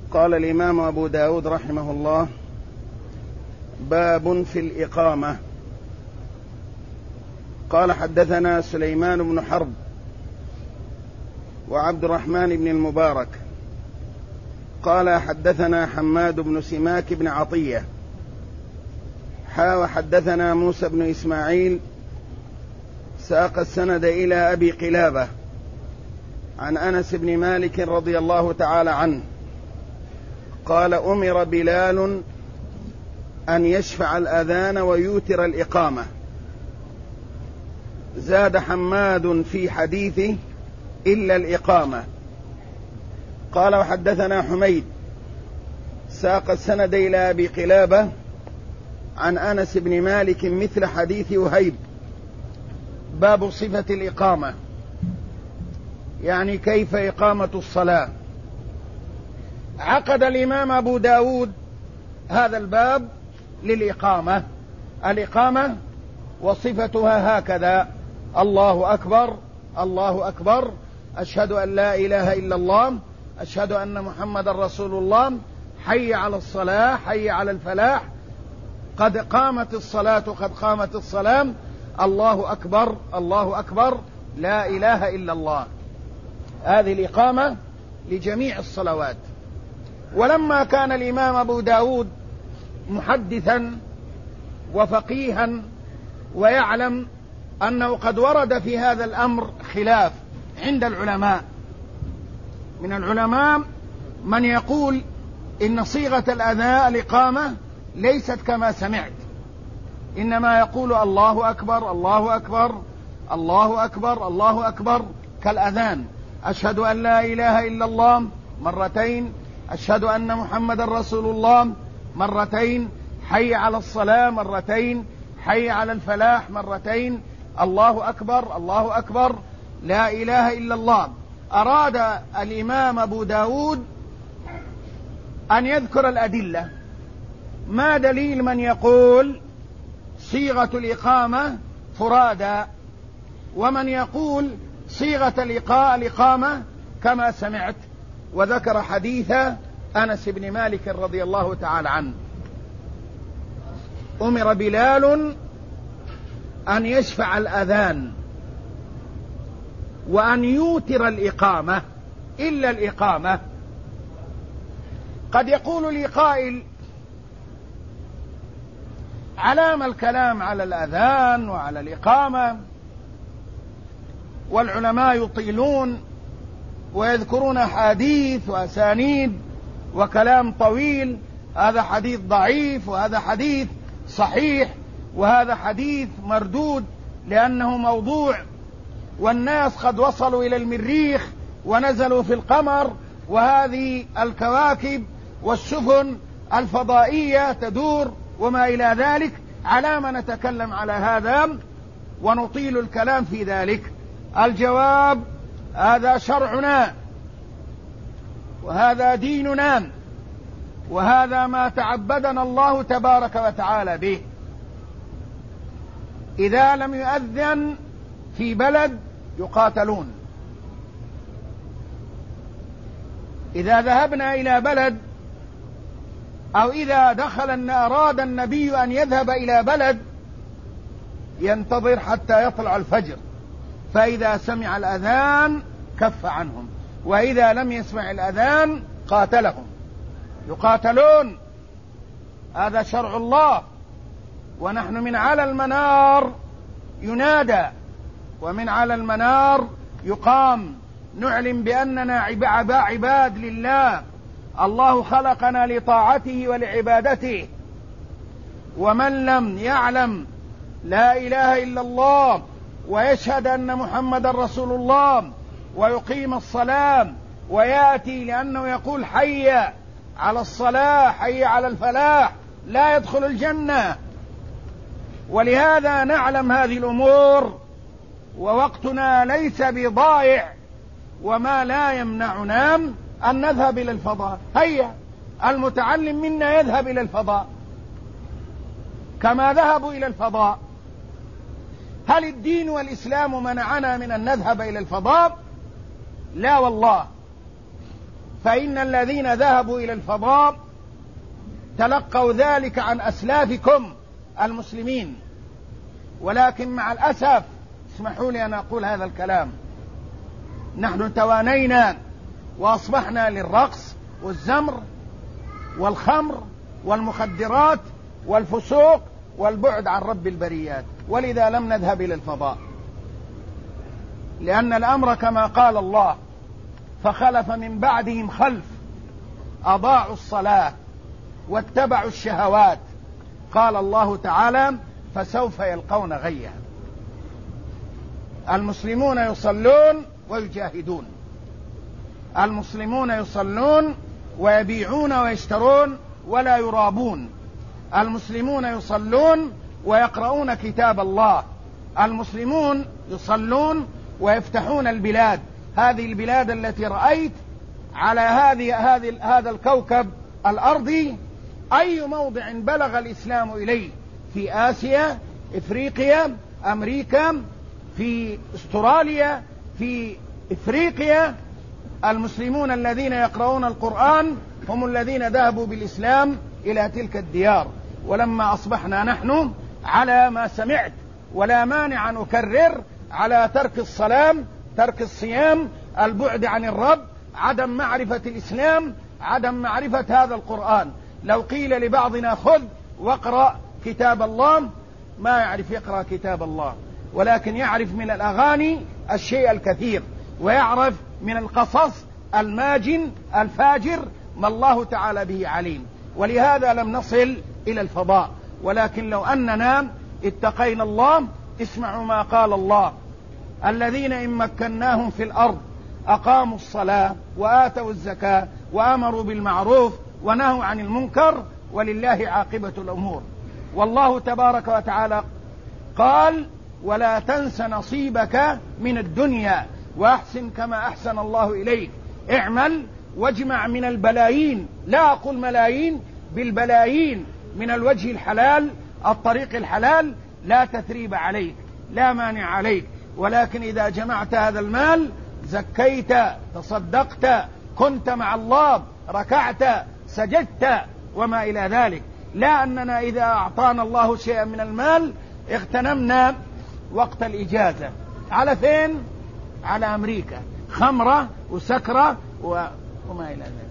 قال الإمام أبو داود رحمه الله: باب في الإقامة. قال: حدثنا سليمان بن حرب وعبد الرحمن بن المبارك قال: حدثنا حماد بن سماك بن عطية وحدثنا موسى بن إسماعيل ساق السند إلى أبي قلابة عن أنس بن مالك رضي الله تعالى عنه قال: أمر بلال أن يشفع الأذان ويوتر الإقامة. زاد حماد في حديثه: إلا الإقامة. قال: وحدثنا حميد ساق السند إلى أبي قلابة عن أنس بن مالك مثل حديث وهيب. باب صفة الإقامة، يعني كيف إقامة الصلاة. عقد الإمام أبو داود هذا الباب للإقامة. الإقامة وصفتها هكذا: الله أكبر الله أكبر، أشهد أن لا إله إلا الله، أشهد أن محمد رسول الله، حي على الصلاة، حي على الفلاح، قد قامت الصلاة قد قامت الصلاة، الله أكبر الله أكبر، لا إله إلا الله. هذه الإقامة لجميع الصلوات. ولما كان الإمام أبو داود محدثا وفقيها ويعلم أنه قد ورد في هذا الأمر خلاف عند العلماء، من العلماء من يقول إن صيغة الإقامة ليست كما سمعت، إنما يقول الله أكبر الله أكبر الله أكبر الله أكبر كالأذان: أشهد أن لا إله إلا الله مرتين، أشهد أن محمد رسول الله مرتين، حي على الصلاة مرتين، حي على الفلاح مرتين، الله أكبر الله أكبر، لا إله إلا الله. أراد الإمام أبو داود أن يذكر الأدلة. ما دليل من يقول صيغة الإقامة فرادى، ومن يقول صيغة الإقامة كما سمعت؟ وذكر حديث أنس بن مالك رضي الله تعالى عنه: أمر بلال أن يشفع الأذان وأن يوتر الإقامة إلا الإقامة. قد يقول لي قائل: علام الكلام على الأذان وعلى الإقامة، والعلماء يطيلون ويذكرون حديث وأسانيد وكلام طويل، هذا حديث ضعيف وهذا حديث صحيح وهذا حديث مردود لأنه موضوع، والناس قد وصلوا إلى المريخ ونزلوا في القمر، وهذه الكواكب والسفن الفضائية تدور وما إلى ذلك. على ما نتكلم على هذا ونطيل الكلام في ذلك؟ الجواب: هذا شرعنا وهذا ديننا وهذا ما تعبدنا الله تبارك وتعالى به. إذا لم يؤذن في بلد يقاتلون. إذا ذهبنا إلى بلد أو إذا أراد النبي أن يذهب إلى بلد ينتظر حتى يطلع الفجر، فإذا سمع الأذان كف عنهم، وإذا لم يسمع الأذان قاتلهم. يقاتلون، هذا شرع الله. ونحن من على المنار ينادى ومن على المنار يقام، نعلم بأننا عباد لله، الله خلقنا لطاعته ولعبادته. ومن لم يعلم لا إله إلا الله ويشهد أن محمد رسول الله ويقيم الصلاة ويأتي لأنه يقول حي على الصلاة حي على الفلاح لا يدخل الجنة. ولهذا نعلم هذه الأمور ووقتنا ليس بضائع، وما لا يمنعنا أن نذهب إلى الفضاء. هيا المتعلم منا يذهب إلى الفضاء كما ذهبوا إلى الفضاء. هل الدين والإسلام منعنا من أن نذهب إلى الفضاء؟ لا والله. فإن الذين ذهبوا إلى الفضاء تلقوا ذلك عن أسلافكم المسلمين، ولكن مع الأسف، اسمحوا لي أن أقول هذا الكلام، نحن توانينا وأصبحنا للرقص والزمر والخمر والمخدرات والفسوق والبعد عن رب البريات، ولذا لم نذهب إلى الفضاء، لأن الأمر كما قال الله: فخلف من بعدهم خلف أضاعوا الصلاة واتبعوا الشهوات. قال الله تعالى: فسوف يلقون غيا. المسلمون يصلون ويجاهدون، المسلمون يصلون ويبيعون ويشترون ولا يرابون، المسلمون يصلون ويقرؤون كتاب الله، المسلمون يصلون ويفتحون البلاد. هذه البلاد التي رأيت على هذا الكوكب الأرضي، أي موضع بلغ الإسلام إليه، في آسيا، إفريقيا، أمريكا، في أستراليا، في إفريقيا، المسلمون الذين يقرؤون القرآن هم الذين ذهبوا بالإسلام إلى تلك الديار. ولما أصبحنا نحن على ما سمعت، ولا مانع أن أكرر، على ترك الصلاة، ترك الصيام، البعد عن الرب، عدم معرفة الإسلام، عدم معرفة هذا القرآن. لو قيل لبعضنا: خذ واقرأ كتاب الله، ما يعرف يقرأ كتاب الله، ولكن يعرف من الأغاني الشيء الكثير، ويعرف من القصص الماجن الفاجر ما الله تعالى به عليم. ولهذا لم نصل إلى الفضاء، ولكن لو أننا اتقينا الله، اسمعوا ما قال الله: الذين إن مكناهم في الأرض أقاموا الصلاة وآتوا الزكاة وأمروا بالمعروف ونهوا عن المنكر ولله عاقبة الأمور. والله تبارك وتعالى قال: ولا تنس نصيبك من الدنيا وأحسن كما أحسن الله إليك، اعمل واجمع من البلايين، لا أقول ملايين، بالبلايين، من الوجه الحلال، الطريق الحلال، لا تثريب عليك، لا مانع عليك. ولكن إذا جمعت هذا المال، زكيت، تصدقت، كنت مع الله، ركعت، سجدت، وما إلى ذلك. لا أننا إذا أعطانا الله شيئا من المال اغتنمنا وقت الإجازة. على فين؟ على أمريكا، خمرة وسكرة وما إلى ذلك.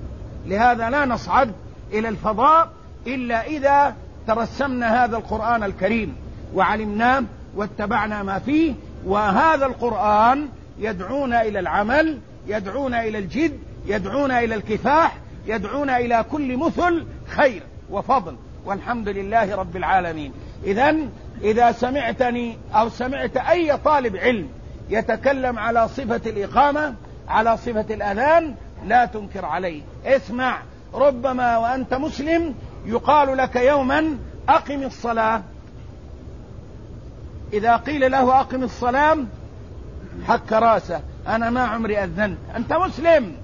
لهذا لا نصعد إلى الفضاء إلا إذا ترسمنا هذا القرآن الكريم وعلمناه واتبعنا ما فيه. وهذا القرآن يدعونا إلى العمل، يدعونا إلى الجد، يدعونا إلى الكفاح، يدعونا إلى كل مثل خير وفضل، والحمد لله رب العالمين. إذن إذا سمعتني أو سمعت أي طالب علم يتكلم على صفة الإقامة، على صفة الأذان، لا تنكر عليه، اسمع. ربما وأنت مسلم يقال لك يوما: أقم الصلاة. إذا قيل له أقم الصلاة حك راسه: أنا ما عمري أذنت. أنت مسلم،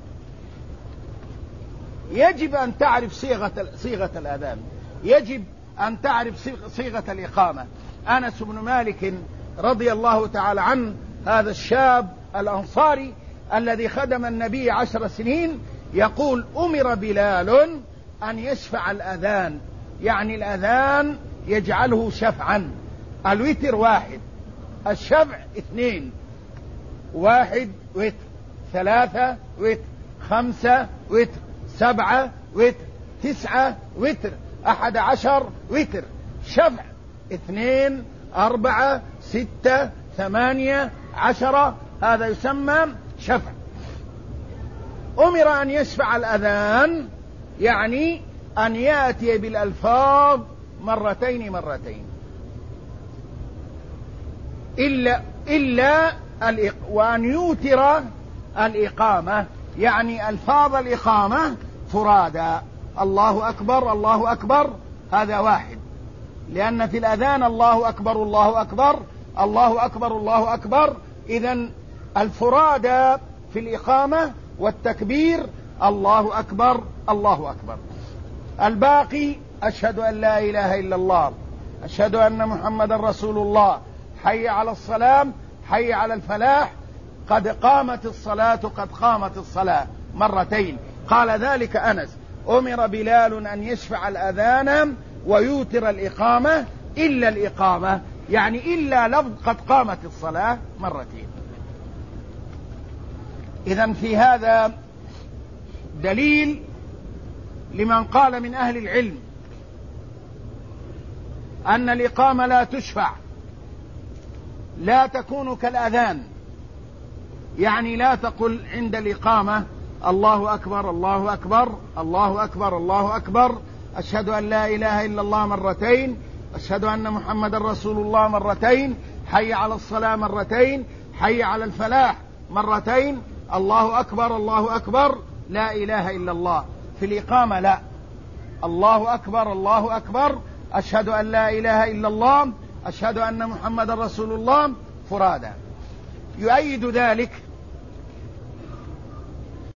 يجب أن تعرف صيغة الأذان، يجب أن تعرف صيغة الإقامة. أنس بن مالك رضي الله تعالى عنه، هذا الشاب الأنصاري الذي خدم النبي 10 سنين، يقول: أمر بلال أن يشفع الأذان، يعني الأذان يجعله شفعا. الوتر 1، الشفع 2، 1 وتر، 3 وتر، 5 وتر، 7 وتر، 9 وتر، 11 وتر. شفع 2، 4، 6، 8، 10، هذا يسمى شفع. أمر أن يشفع الأذان، يعني أن يأتي بالألفاظ مرتين، إلا وأن يوتر الإقامة، يعني ألفاظ الإقامة فرادى. الله أكبر، الله أكبر، هذا 1، لأن في الأذان الله أكبر، الله أكبر، الله أكبر، الله أكبر. إذن الفرادى في الإقامة والتكبير الله أكبر، الله أكبر. الباقي: أشهد أن لا إله إلا الله، أشهد أن محمد رسول الله، حي على الصلاة، حي على الفلاح، قد قامت الصلاة، قد قامت الصلاة. مرتين. قال ذلك أنس: أمر بلال أن يشفع الأذان ويوتر الإقامة إلا الإقامة، يعني إلا لفظ قد قامت الصلاة مرتين. إذن في هذا دليل لمن قال من أهل العلم أن الإقامة لا تشفع، لا تكون كالأذان، يعني لا تقل عند الإقامة الله أكبر الله أكبر الله أكبر الله أكبر، أشهد أن لا إله إلا الله مرتين، أشهد أن محمد رسول الله مرتين، حي على الصلاة مرتين، حي على الفلاح مرتين، الله أكبر الله أكبر، لا إله إلا الله. في الإقامة لا، الله أكبر الله أكبر، أشهد أن لا إله إلا الله، أشهد أن محمد رسول الله، فرادا. يؤيد ذلك